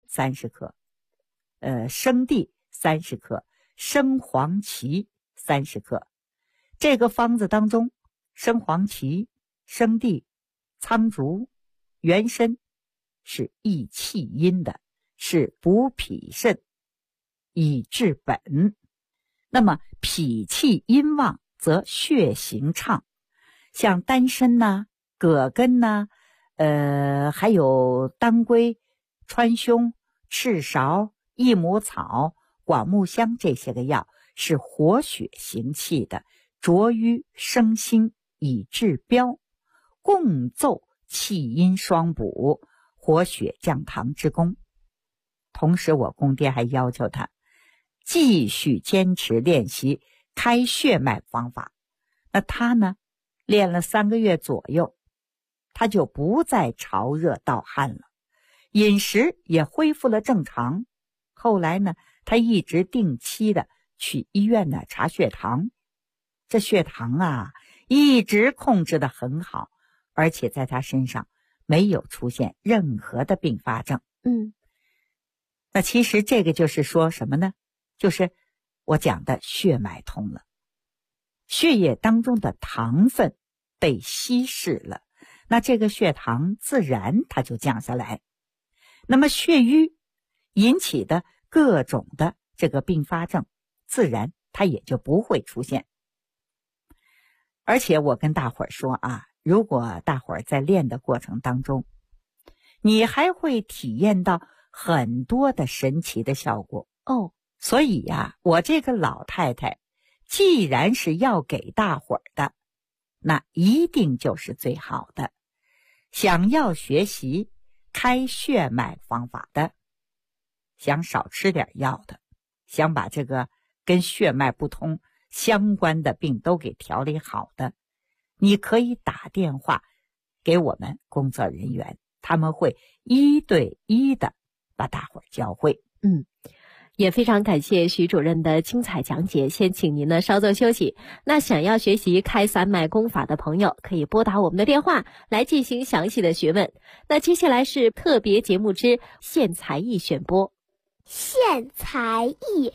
30克，生地30克，生黄芪30克。这个方子当中，生黄芪、生地、苍术、元参是益气阴的，是补脾肾，以治本。那么脾气阴旺则血行畅，像丹参呐、葛根呐、还有当归、川芎、赤芍、益母草、广木香这些个药是活血行气的，着于生心，以治标，共奏气阴双补、活血降糖之功。同时我公爹还要求他继续坚持练习开血脉方法。那他呢，练了3个月左右，他就不再潮热盗汗了，饮食也恢复了正常。后来呢，他一直定期的去医院呢查血糖，这血糖啊一直控制得很好，而且在他身上没有出现任何的并发症。那其实这个就是说什么呢？就是我讲的血脉通了，血液当中的糖分被稀释了，那这个血糖自然它就降下来。那么血瘀引起的各种的这个并发症，自然它也就不会出现。而且我跟大伙儿说啊，如果大伙儿在练的过程当中，你还会体验到很多的神奇的效果哦。所以呀，我这个老太太既然是要给大伙儿的，那一定就是最好的。想要学习开血脉方法的，想少吃点药的，想把这个跟血脉不通相关的病都给调理好的，你可以打电话给我们工作人员，他们会1对1的把大伙儿教会。 也非常感谢徐主任的精彩讲解，先请您呢稍作休息。那想要学习开三脉功法的朋友，可以拨打我们的电话来进行详细的询问。那接下来是特别节目之献才艺选播。 献才艺。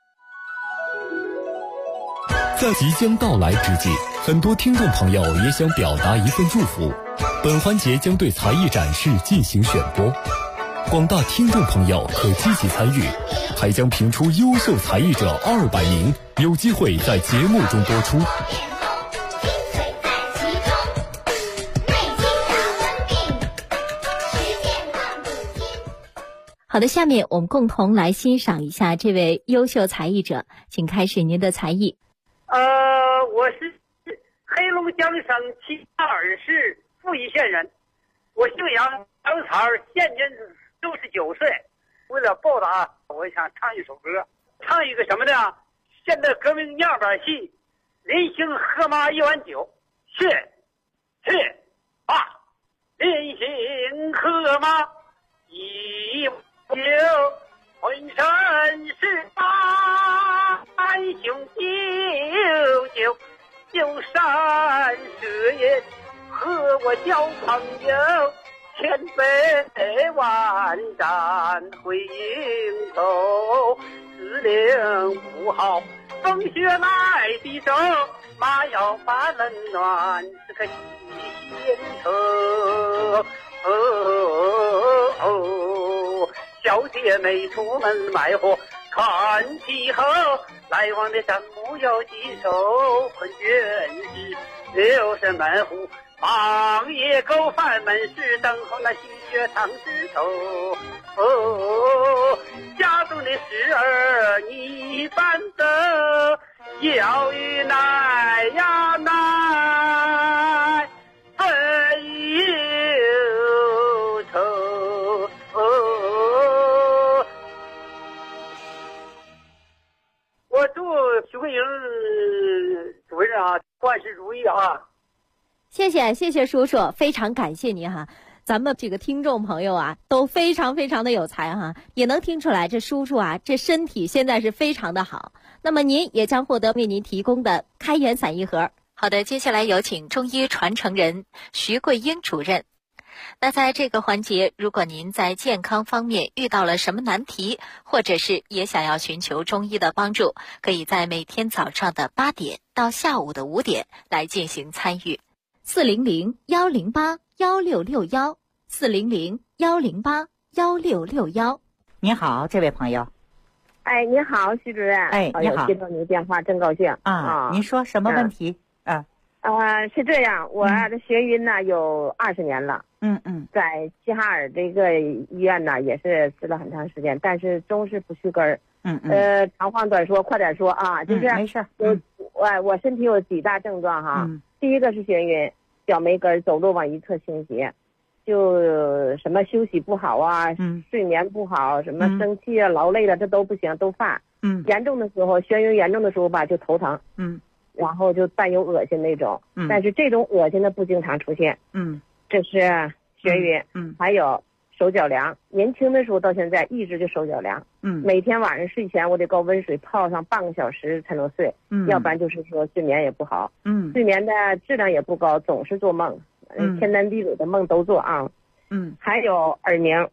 在即将到来之际，很多听众朋友也想表达一份祝福。本环节将对才艺展示进行选播，广大听众朋友可积极参与，还将评出优秀才艺者200名，有机会在节目中播出。 好的，下面我们共同来欣赏一下这位优秀才艺者，请开始您的才艺。 我是黑龙江省齐齐哈尔市富义县人，我姓杨，杨草，现年69岁。为了报答，我想唱一首歌，唱一个什么呢？现代革命样板戏，人行喝马1碗酒，去啊！人行喝马1碗酒，浑身是胆雄赳赳山蛇也，和我交朋友，千杯万盏会应酬，司令不好风雪来的走，马要把冷暖这个心头。小姐妹出门买货看气候，来往的丈夫要记仇，困倦时留神门户，忙野狗饭门市，等候那喜鹊糖枝头。家中的事儿你办得，要与奶呀奶分忧愁。我祝徐桂英主任啊万事如意啊！ 谢谢叔叔，非常感谢您哈。咱们这个听众朋友啊，都非常的有才哈，也能听出来这叔叔啊，这身体现在是非常的好。那么您也将获得为您提供的开元散一盒。好的，接下来有请中医传承人徐桂英主任。 那在这个环节，如果您在健康方面遇到了什么难题，或者是也想要寻求中医的帮助，可以在每天早上的8点到下午的5点来进行参与。400-108-1661，400-108-1661。 您好，这位朋友。 哎，你好，徐主任。 哎，你好， 接到你的电话，真高兴啊！您说什么问题？ 是这样，我的眩晕呢有20年了。在齐哈尔这个医院呢，也是治了很长时间，但是总是不去根儿。长话短说，快点说啊，就是没事。 我身体有几大症状哈。第一个是眩晕，脚没根儿，走路往一侧倾斜，就什么休息不好啊，睡眠不好，什么生气啊、劳累了，这都不行，都犯。严重的时候，眩晕严重的时候吧，就头疼。然后就带有恶心那种。但是这种恶心的不经常出现。这是眩晕。还有手脚凉，年轻的时候到现在一直就手脚凉。每天晚上睡前我得搞温水泡上半个小时才能睡。要不然就是说睡眠也不好。睡眠的质量也不高，总是做梦。天南地北的梦都做啊。还有耳鸣。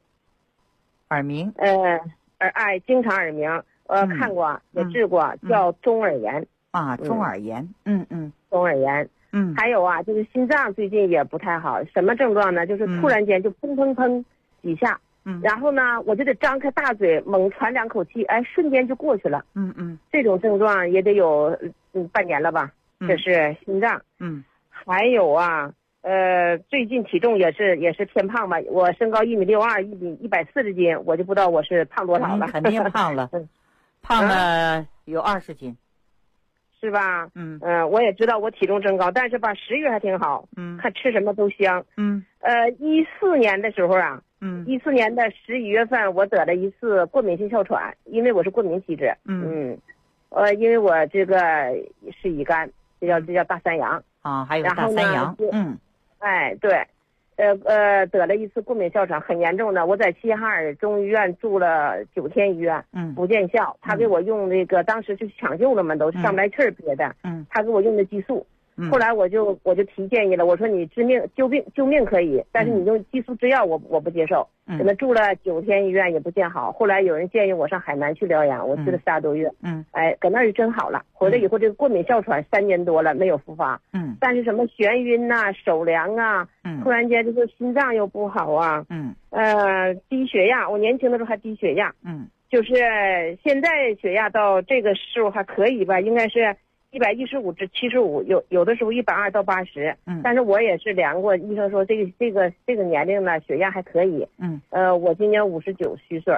经常耳鸣，看过也治过，叫中耳炎。 中耳炎。 中耳炎。还有啊，就是心脏最近也不太好，什么症状呢？就是突然间就砰砰砰几下。然后呢，我就得张开大嘴猛喘2口气，哎，瞬间就过去了。这种症状也得有半年了吧。这是心脏。还有啊，最近体重也是偏胖吧，我身高1.62米，140斤，我就不知道我是胖多少了。 肯定胖了。胖了有20斤。 是吧？我也知道我体重真高，但是吧，食欲还挺好。看吃什么都香。14年的时候啊，14年的11月份，我得了一次过敏性哮喘，因为我是过敏体质。因为我这个是乙肝，这叫大三阳啊，还有大三阳。 哎，对。得了一次过敏哮喘，很严重的。我在齐哈尔中医院住了9天医院，不见效。他给我用那个，当时就抢救了嘛，都上不来气儿憋的。他给我用的激素。后来我就提建议了，我说你救命可以，但是你用激素制药我不接受。搁那住了9天医院也不见好。后来有人建议我上海南去疗养，我去了3个多月。哎，搁那儿就真好了。回来以后这个过敏哮喘3年多了没有复发。但是什么眩晕呐、手凉啊，突然间这个心脏又不好啊。低血压，我年轻的时候还低血压。就是现在血压到这个数还可以吧，应该是115至75，有的时候120到80。但是我也是量过，医生说这个年龄呢血压还可以。我今年59虚岁。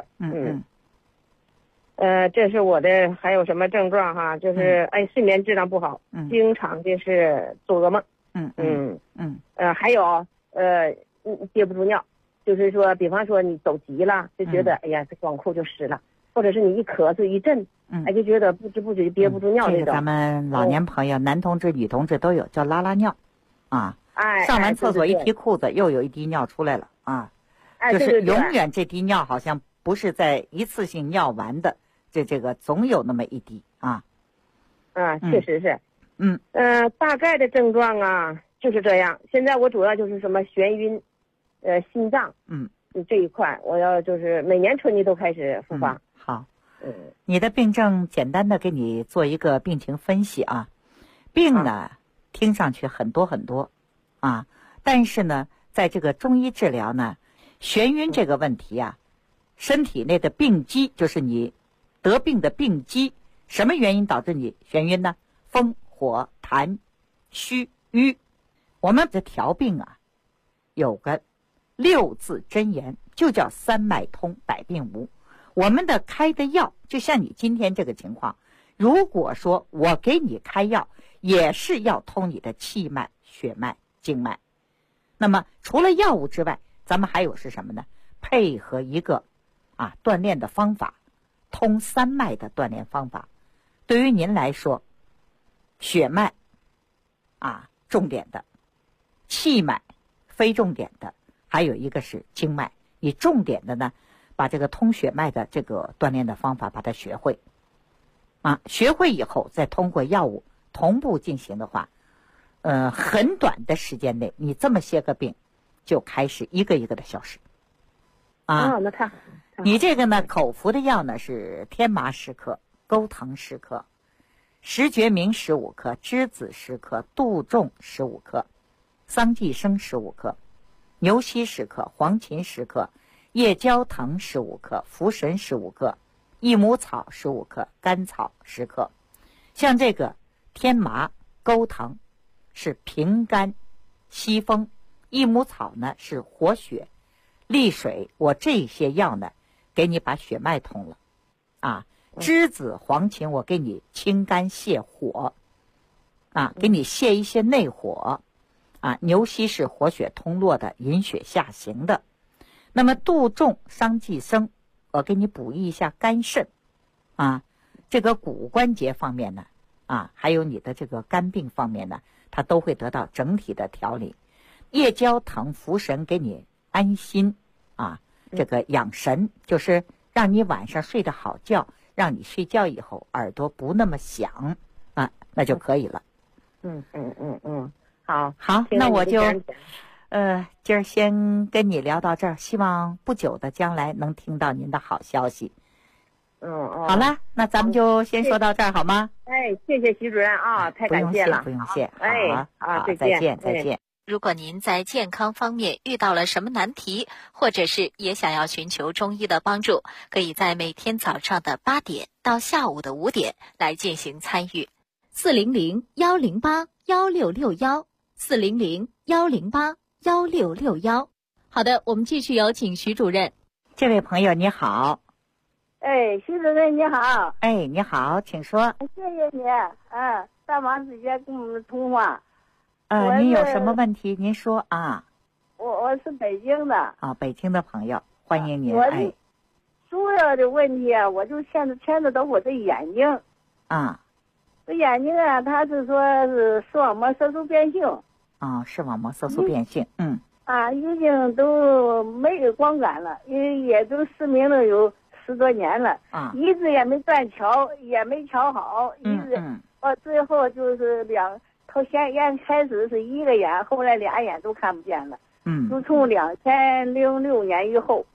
这是我的，还有什么症状哈？就是睡眠质量不好，经常的是做噩梦。还有憋不住尿，就是说，比方说你走急了，就觉得哎呀这短裤就湿了，或者是你一咳嗽一震。就觉得不知不觉憋不住尿那种。 这个咱们老年朋友，男同志、女同志都有，叫拉拉尿，上完厕所一提裤子，又有一滴尿出来了啊，就是永远这滴尿好像不是在一次性尿完的，这个总有那么一滴啊。 确实是。大概的症状啊就是这样。现在我主要就是什么眩晕，心脏，这一块我要就是每年春季都开始复发。 好。你的病症简单的给你做一个病情分析啊。病呢听上去很多很多啊，但是呢在这个中医治疗呢，眩晕这个问题啊，身体内的病机，就是你得病的病机，什么原因导致你眩晕呢？风火痰虚瘀。我们的调病啊有个6字真言，就叫三脉通百病无。我们的开的药，就像你今天这个情况，如果说我给你开药，也是要通你的气脉、血脉、经脉。那么除了药物之外，咱们还有是什么呢？配合一个锻炼的方法，通三脉的锻炼方法。对于您来说，血脉重点的，气脉非重点的，还有一个是经脉。你重点的呢，把这个通血脉的这个锻炼的方法把它学会学会以后再通过药物同步进行的话，很短的时间内你这么些个病就开始一个一个的消失。 那太好。 你这个呢，口服的药呢是天麻10克，钩藤10克，石决明15克，栀子10克，杜仲15克，桑寄生15克，牛膝10克，黄芩10克，夜交藤15克，茯神15克，益母草15克，甘草10克。像这个天麻、钩藤是平肝息风，益母草呢是活血利水，我这些药呢给你把血脉通了栀子、黄芩我给你清肝泻火给你泻一些内火牛膝是活血通络的，引血下行的。那么杜仲、桑寄生我给你补益一下肝肾这个骨关节方面呢还有你的这个肝病方面呢，它都会得到整体的调理。夜交藤、茯神给你安心这个养神，就是让你晚上睡得好觉，让你睡觉以后耳朵不那么响那就可以了。好，那我就今儿先跟你聊到这儿，希望不久的将来能听到您的好消息。好了，那咱们就先说到这儿好吗？ 谢谢徐主任太感谢了。 不用谢。 好， 再见。 如果您在健康方面遇到了什么难题，或者是也想要寻求中医的帮助，可以在每天早上的8点到下午的5点来进行参与。400-108-1661，400-108-1661。好的，我们继续有请徐主任。 这位朋友你好。 徐主任你好。 你好，请说。 谢谢你大忙之间跟我们通话。 您有什么问题您说我是北京的。 北京的朋友，欢迎您。 我主要的问题我就牵扯到我的眼睛。这眼睛他是说是视网膜色素变性。 视网膜色素变性。 已经都没有光感了，因为也都失明了有10多年了。一直也没断瞧，也没瞧好，一直最后就是先开始是一个眼，后来俩眼都看不见了。就从2006年以后。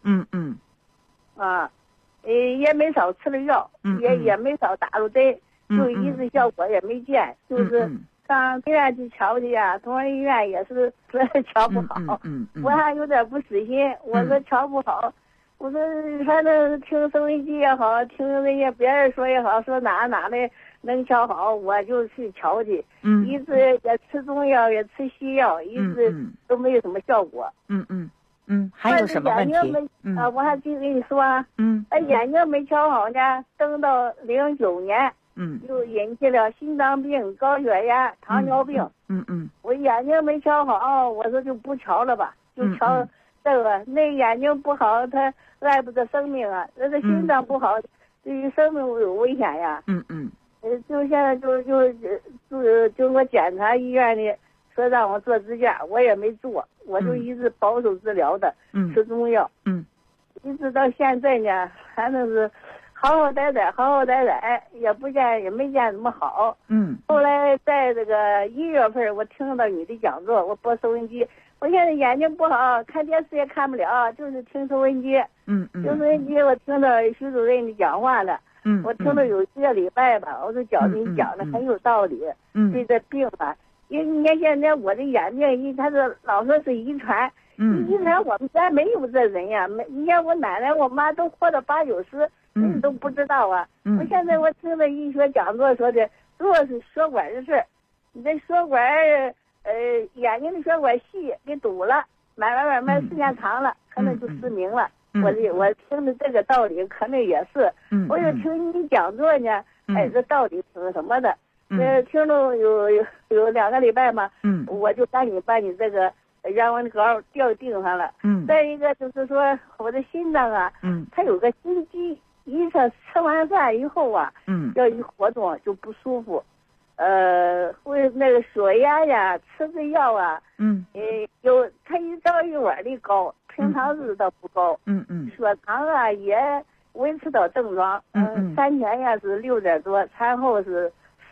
也没少吃了药，也没少打入针，就一直效果也没见，就是上医院去瞧去同仁医院也是说瞧不好。我还有点不死心，我说瞧不好，我说反正听收音机也好，听那些别人说也好，说哪的能瞧好，我就去瞧去。一直也吃中药，也吃西药，一直都没有什么效果。 还有什么问题？ 我还记得跟你说眼睛没瞧好呢，等到09年，就引起了心脏病、高血压、糖尿病。我眼睛没瞧好，我说就不瞧了吧，就瞧这个。那眼睛不好，它碍不得生命那个心脏不好，对于生命有危险呀。就现在就我检查医院里说让我做支架，我也没做，我就一直保守治疗的，吃中药。一直到现在呢，反正是好好歹歹，也没见怎么好。后来在这个1月份，我听到你的讲座，我播收音机，我现在眼睛不好，看电视也看不了，就是听收音机。听收音机我听到徐主任的讲话了。我听了有1个礼拜吧，我就觉得你讲的很有道理。对这病因为你看现在我的眼病，他是老说是遗传。遗传我们家没有这人呀，你看我奶奶我妈都活到80、90，你都不知道我现在我听了医学讲座说的，主要是血管的事，你这血管眼睛的血管细给堵了，慢慢时间长了，可能就失明了。我听的这个道理可能也是。我就听你讲座呢，这道理是什么的？听了有2个礼拜嘛，我就赶紧把你这个原文稿调定上了。再一个就是说我的心脏它有个心悸，一吃完饭以后要一活动就不舒服。会那个血压呀，吃的药它一早一晚的高，平常日倒不高。血糖也维持到正常。3天是6点多，餐后是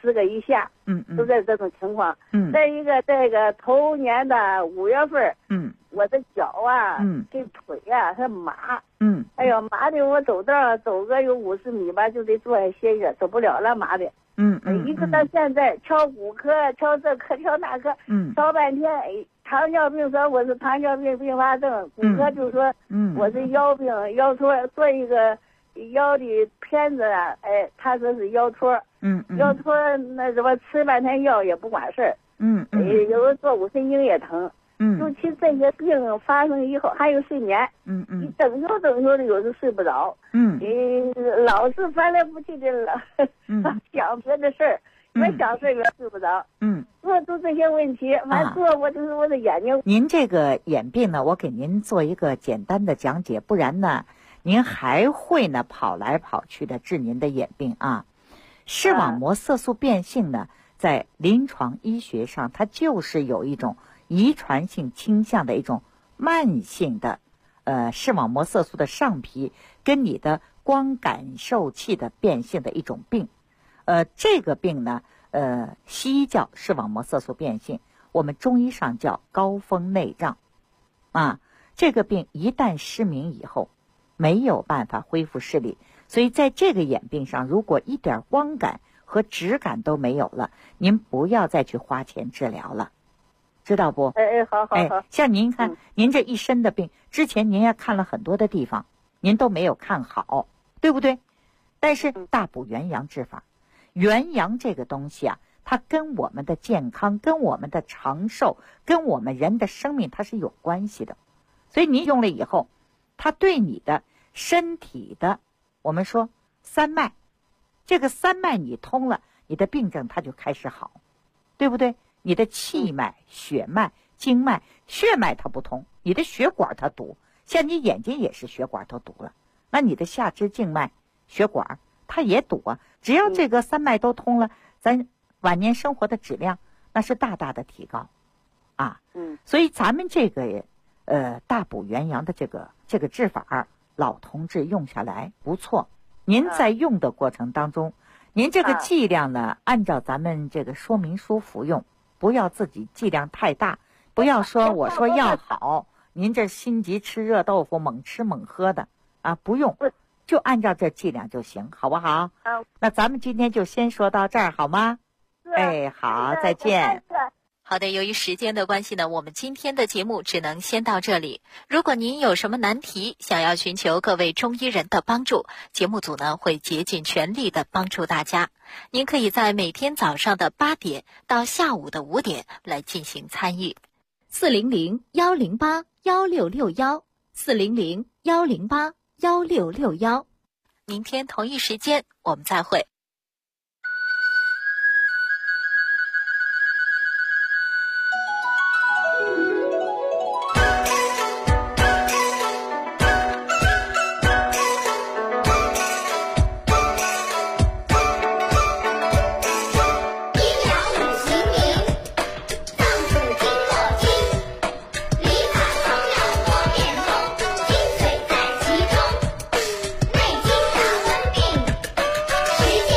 40个以下，都在这种情况。再一个，这个头年的5月份，我的脚啊，这腿啊，它麻，哎呦，麻的我走道走个有50米吧，就得坐下歇歇，走不了了，麻的。一直到现在敲骨科，敲这科，敲那科，敲半天，糖尿病说我是糖尿病并发症，骨科就说我是腰病，腰托，做一个腰的片子啊，他说是腰托，腰托那什么吃半天药也不管事儿，有的做5神经也疼，尤其这些病发生以后，还有睡眠，你整宿的有时睡不着，老是翻来覆去的想别的事儿，越想事越睡不着，做出这些问题，反正做我就是我的眼睛。 您这个眼病呢，我给您做一个简单的讲解，不然呢，您还会呢跑来跑去的治您的眼病啊。视网膜色素变性呢，在临床医学上，它就是有一种遗传性倾向的一种慢性的视网膜色素的上皮跟你的光感受器的变性的一种病。这个病呢，西医叫视网膜色素变性，我们中医上叫高峰内障啊。这个病一旦失明以后，没有办法恢复视力，所以在这个眼病上，如果一点光感和质感都没有了，您不要再去花钱治疗了，知道不？ 好。 像您看，您这一身的病，之前您也看了很多的地方，您都没有看好，对不对？但是大补元阳治法，元阳这个东西啊，它跟我们的健康、跟我们的长寿、跟我们人的生命它是有关系的。所以您用了以后，它对你的身体的，我们说三脉，这个三脉你通了，你的病症它就开始好，对不对？你的气脉、血脉、经脉、血脉它不通，你的血管它堵，像你眼睛也是血管都堵了，那你的下肢静脉、血管它也堵啊。只要这个三脉都通了，咱晚年生活的质量那是大大的提高啊。所以咱们这个大补元阳的这个治法，老同志用下来不错。您在用的过程当中，您这个剂量呢，按照咱们这个说明书服用，不要自己剂量太大，不要说我说要好，您这心急吃热豆腐，猛吃猛喝的啊，不用，就按照这剂量就行，好不好？那咱们今天就先说到这儿，好吗？好，再见。 好的，由于时间的关系呢，我们今天的节目只能先到这里。如果您有什么难题，想要寻求各位中医人的帮助，节目组呢会竭尽全力的帮助大家。您可以在每天早上的8点到下午的5点来进行参与。400-108-1661，400-108-1661。明天同一时间我们再会。 时间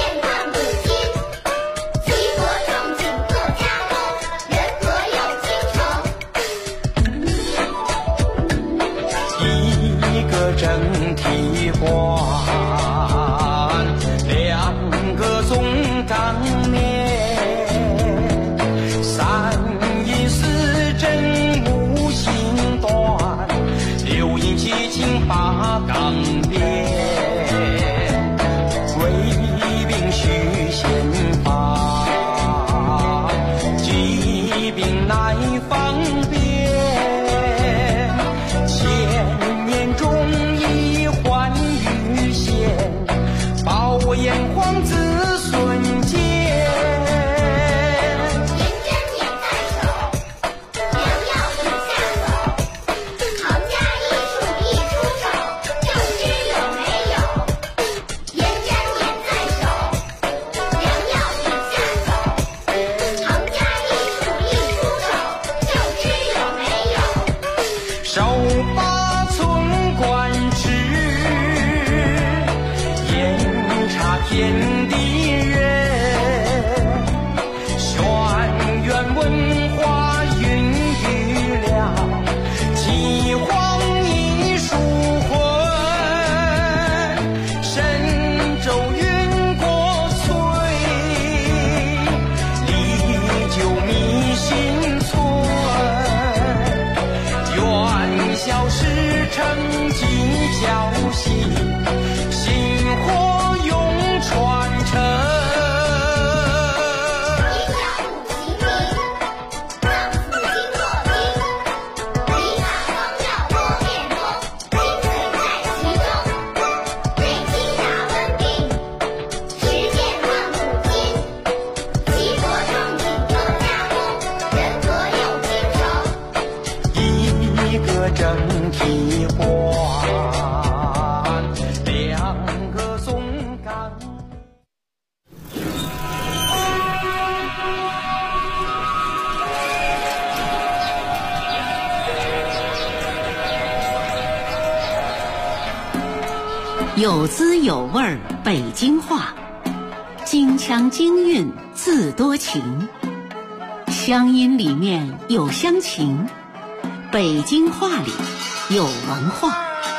有滋有味北京话，京腔京韵自多情，乡音里面有乡情，北京话里有文化。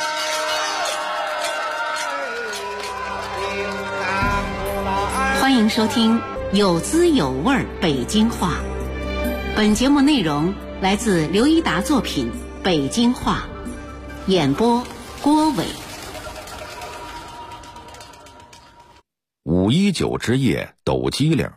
欢迎收听有滋有味北京话。本节目内容来自刘一达作品《北京话》，演播郭伟。 519之夜抖机灵。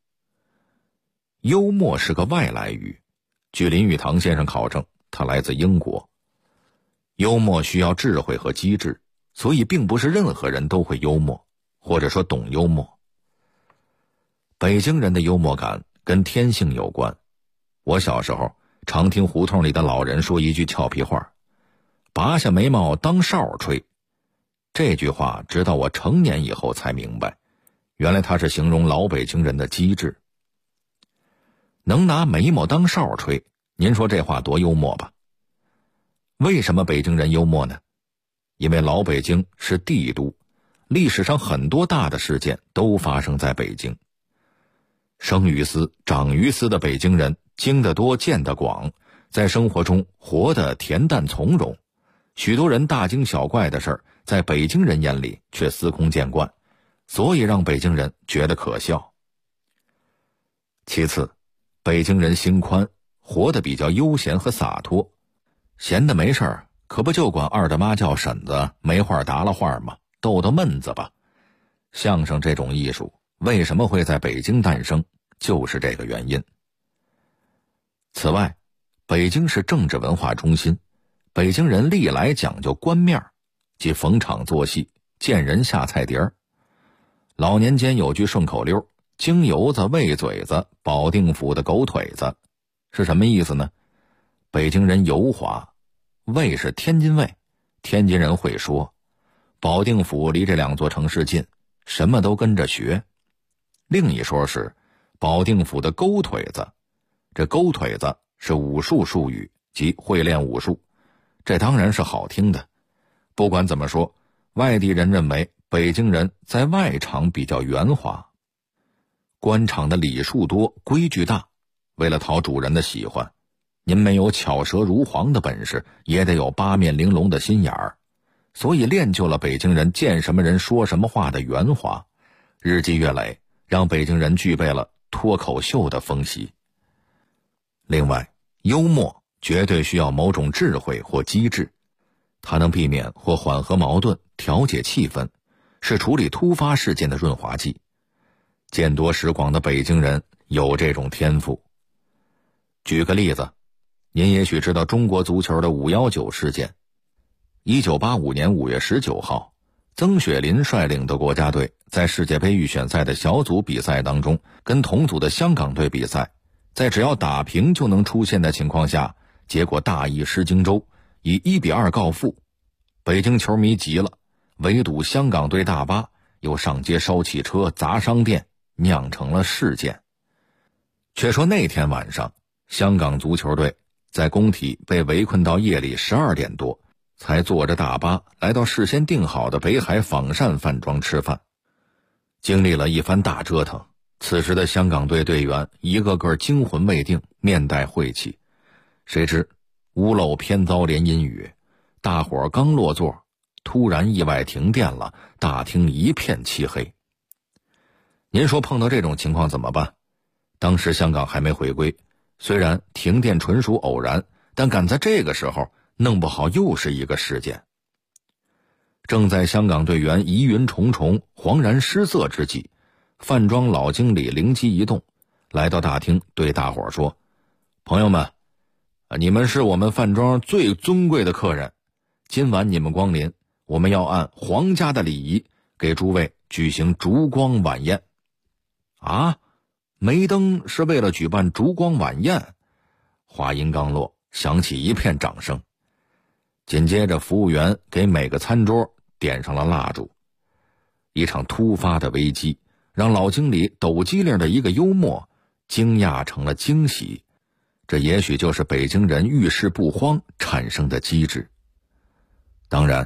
幽默是个外来语，据林语堂先生考证，它来自英国。幽默需要智慧和机智，所以并不是任何人都会幽默，或者说懂幽默。北京人的幽默感跟天性有关。我小时候常听胡同里的老人说一句俏皮话：拔下眉毛当哨吹。这句话直到我成年以后才明白，原来它是形容老北京人的机智。能拿眉毛当哨吹，您说这话多幽默吧？为什么北京人幽默呢？因为老北京是帝都，历史上很多大的事件都发生在北京。生于斯长于斯的北京人经得多见得广，在生活中活得恬淡从容，许多人大惊小怪的事儿在北京人眼里却司空见惯，所以让北京人觉得可笑。其次，北京人心宽，活得比较悠闲和洒脱，闲的没事儿可不就管二大妈叫婶子，没话搭了话吗？逗逗闷子吧。相声这种艺术为什么会在北京诞生，就是这个原因。此外，北京是政治文化中心，北京人历来讲究官面，即逢场作戏，见人下菜碟儿。老年间有句顺口溜：京油子、喂嘴子、保定府的狗腿子，是什么意思呢？北京人油滑，卫是天津卫，天津人会说；保定府离这两座城市近，什么都跟着学。另一说是保定府的勾腿子，这勾腿子是武术术语，即会练武术，这当然是好听的。不管怎么说，外地人认为北京人在外场比较圆滑。官场的礼数多，规矩大，为了讨主人的喜欢，您没有巧舌如簧的本事，也得有八面玲珑的心眼儿，所以练就了北京人见什么人说什么话的圆滑，日积月累，让北京人具备了脱口秀的风习。另外，幽默绝对需要某种智慧或机智，它能避免或缓和矛盾，调节气氛，是处理突发事件的润滑剂。见多识广的北京人有这种天赋。举个例子，您也许知道中国足球的519事件。1985年5月19号，曾雪林率领的国家队在世界杯预选赛的小组比赛当中，跟同组的香港队比赛，在只要打平就能出线的情况下，结果大意失荆州，以1-2告负。北京球迷急了，围堵香港队大巴，又上街烧汽车、砸商店，酿成了事件。却说那天晚上，香港足球队在工体被围困到夜里12点多，才坐着大巴来到事先订好的北海仿膳饭庄吃饭。经历了一番大折腾，此时的香港队队员一个个惊魂未定，面带晦气。谁知屋漏偏遭连阴雨，大伙刚落座，突然意外停电了，大厅一片漆黑。您说碰到这种情况怎么办？当时香港还没回归，虽然停电纯属偶然，但赶在这个时候弄不好又是一个事件。正在香港队员疑云重重、惶然失色之际，饭庄老经理灵机一动，来到大厅对大伙说：朋友们，你们是我们饭庄最尊贵的客人，今晚你们光临，我们要按皇家的礼仪给诸位举行烛光晚宴。啊，梅登是为了举办烛光晚宴？话音刚落，响起一片掌声。紧接着服务员给每个餐桌点上了蜡烛。一场突发的危机让老经理抖机灵的一个幽默惊讶成了惊喜，这也许就是北京人遇事不慌产生的机智。当然，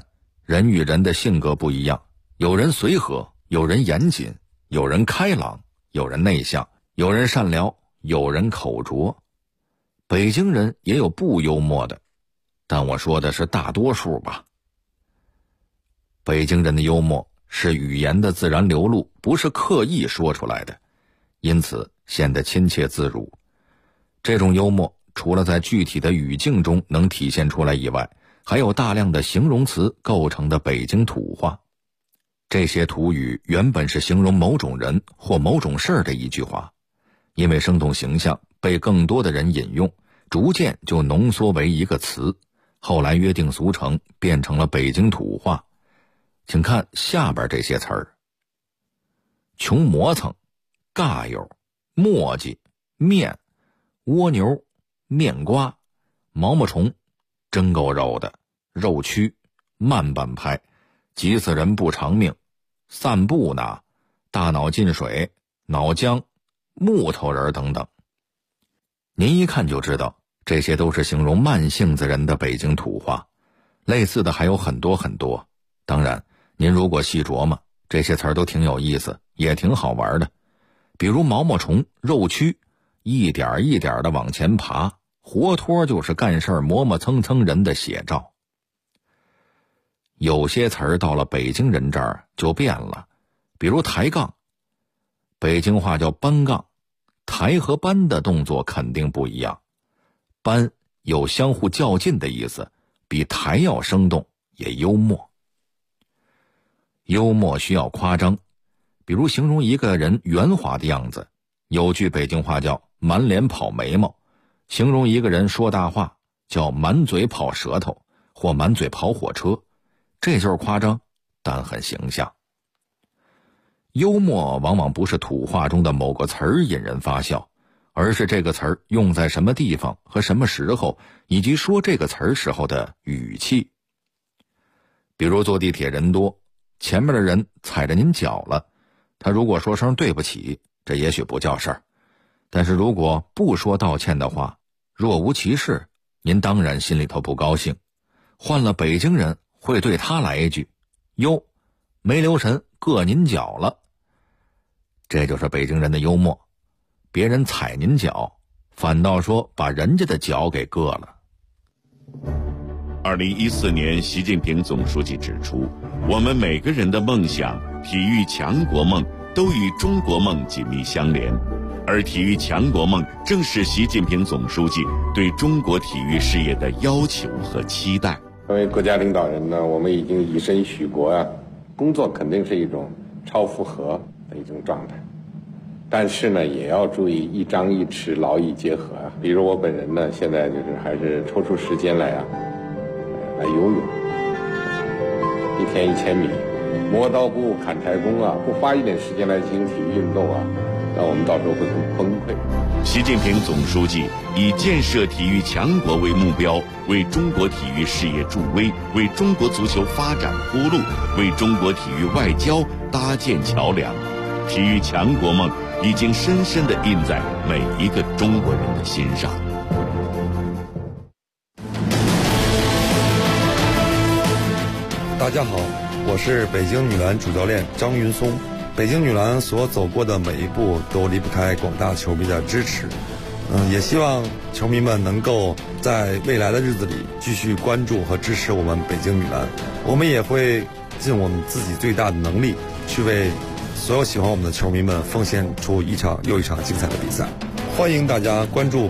人与人的性格不一样，有人随和，有人严谨，有人开朗，有人内向，有人善良，有人口拙。北京人也有不幽默的，但我说的是大多数吧。北京人的幽默是语言的自然流露，不是刻意说出来的，因此显得亲切自如。这种幽默除了在具体的语境中能体现出来以外，还有大量的形容词构成的北京土话。这些土语原本是形容某种人或某种事儿的一句话，因为生动形象被更多的人引用，逐渐就浓缩为一个词，后来约定俗成变成了北京土话。请看下边这些词儿：穷磨蹭、尬友、磨叽、面、蜗牛、面瓜、毛毛虫、真够肉的、肉蛆、慢半拍、急死人不偿命、散步呢、大脑进水、脑浆、木头人等等。您一看就知道，这些都是形容慢性子人的北京土话。类似的还有很多很多，当然您如果细琢磨，这些词儿都挺有意思，也挺好玩的。比如毛毛虫、肉蛆，一点一点的往前爬，活脱就是干事磨磨蹭蹭人的写照。有些词儿到了北京人这儿就变了，比如抬杠，北京话叫搬杠，抬和搬的动作肯定不一样。搬有相互较劲的意思，比抬要生动，也幽默。幽默需要夸张，比如形容一个人圆滑的样子，有句北京话叫满脸跑眉毛，形容一个人说大话叫满嘴跑舌头或满嘴跑火车，这就是夸张，但很形象。幽默往往不是土话中的某个词儿引人发笑，而是这个词儿用在什么地方和什么时候，以及说这个词儿时候的语气。比如坐地铁人多，前面的人踩着您脚了，他如果说声对不起，这也许不叫事儿，但是如果不说道歉的话，若无其事，您当然心里头不高兴。换了北京人会对他来一句：哟，没留神硌您脚了。这就是北京人的幽默，别人踩您脚，反倒说把人家的脚给硌了。 2014年，习近平总书记指出，我们每个人的梦想、体育强国梦都与中国梦紧密相连，而体育强国梦正是习近平总书记对中国体育事业的要求和期待。 作为国家领导人呢，我们已经以身许国啊，工作肯定是一种超负荷的一种状态，但是呢，也要注意一张一弛，劳逸结合啊。比如我本人呢，现在就是还是抽出时间来来游泳，一天1000米，磨刀不误砍柴工啊，不花一点时间来进行体育运动啊，那我们到时候会很崩溃。 习近平总书记以建设体育强国为目标，为中国体育事业助威，为中国足球发展铺路，为中国体育外交搭建桥梁。体育强国梦已经深深地印在每一个中国人的心上。 大家好，我是北京女篮主教练张云松。北京女篮所走过的每一步都离不开广大球迷的支持，也希望球迷们能够在未来的日子里继续关注和支持我们北京女篮。我们也会尽我们自己最大的能力，去为所有喜欢我们的球迷们奉献出一场又一场精彩的比赛。欢迎大家关注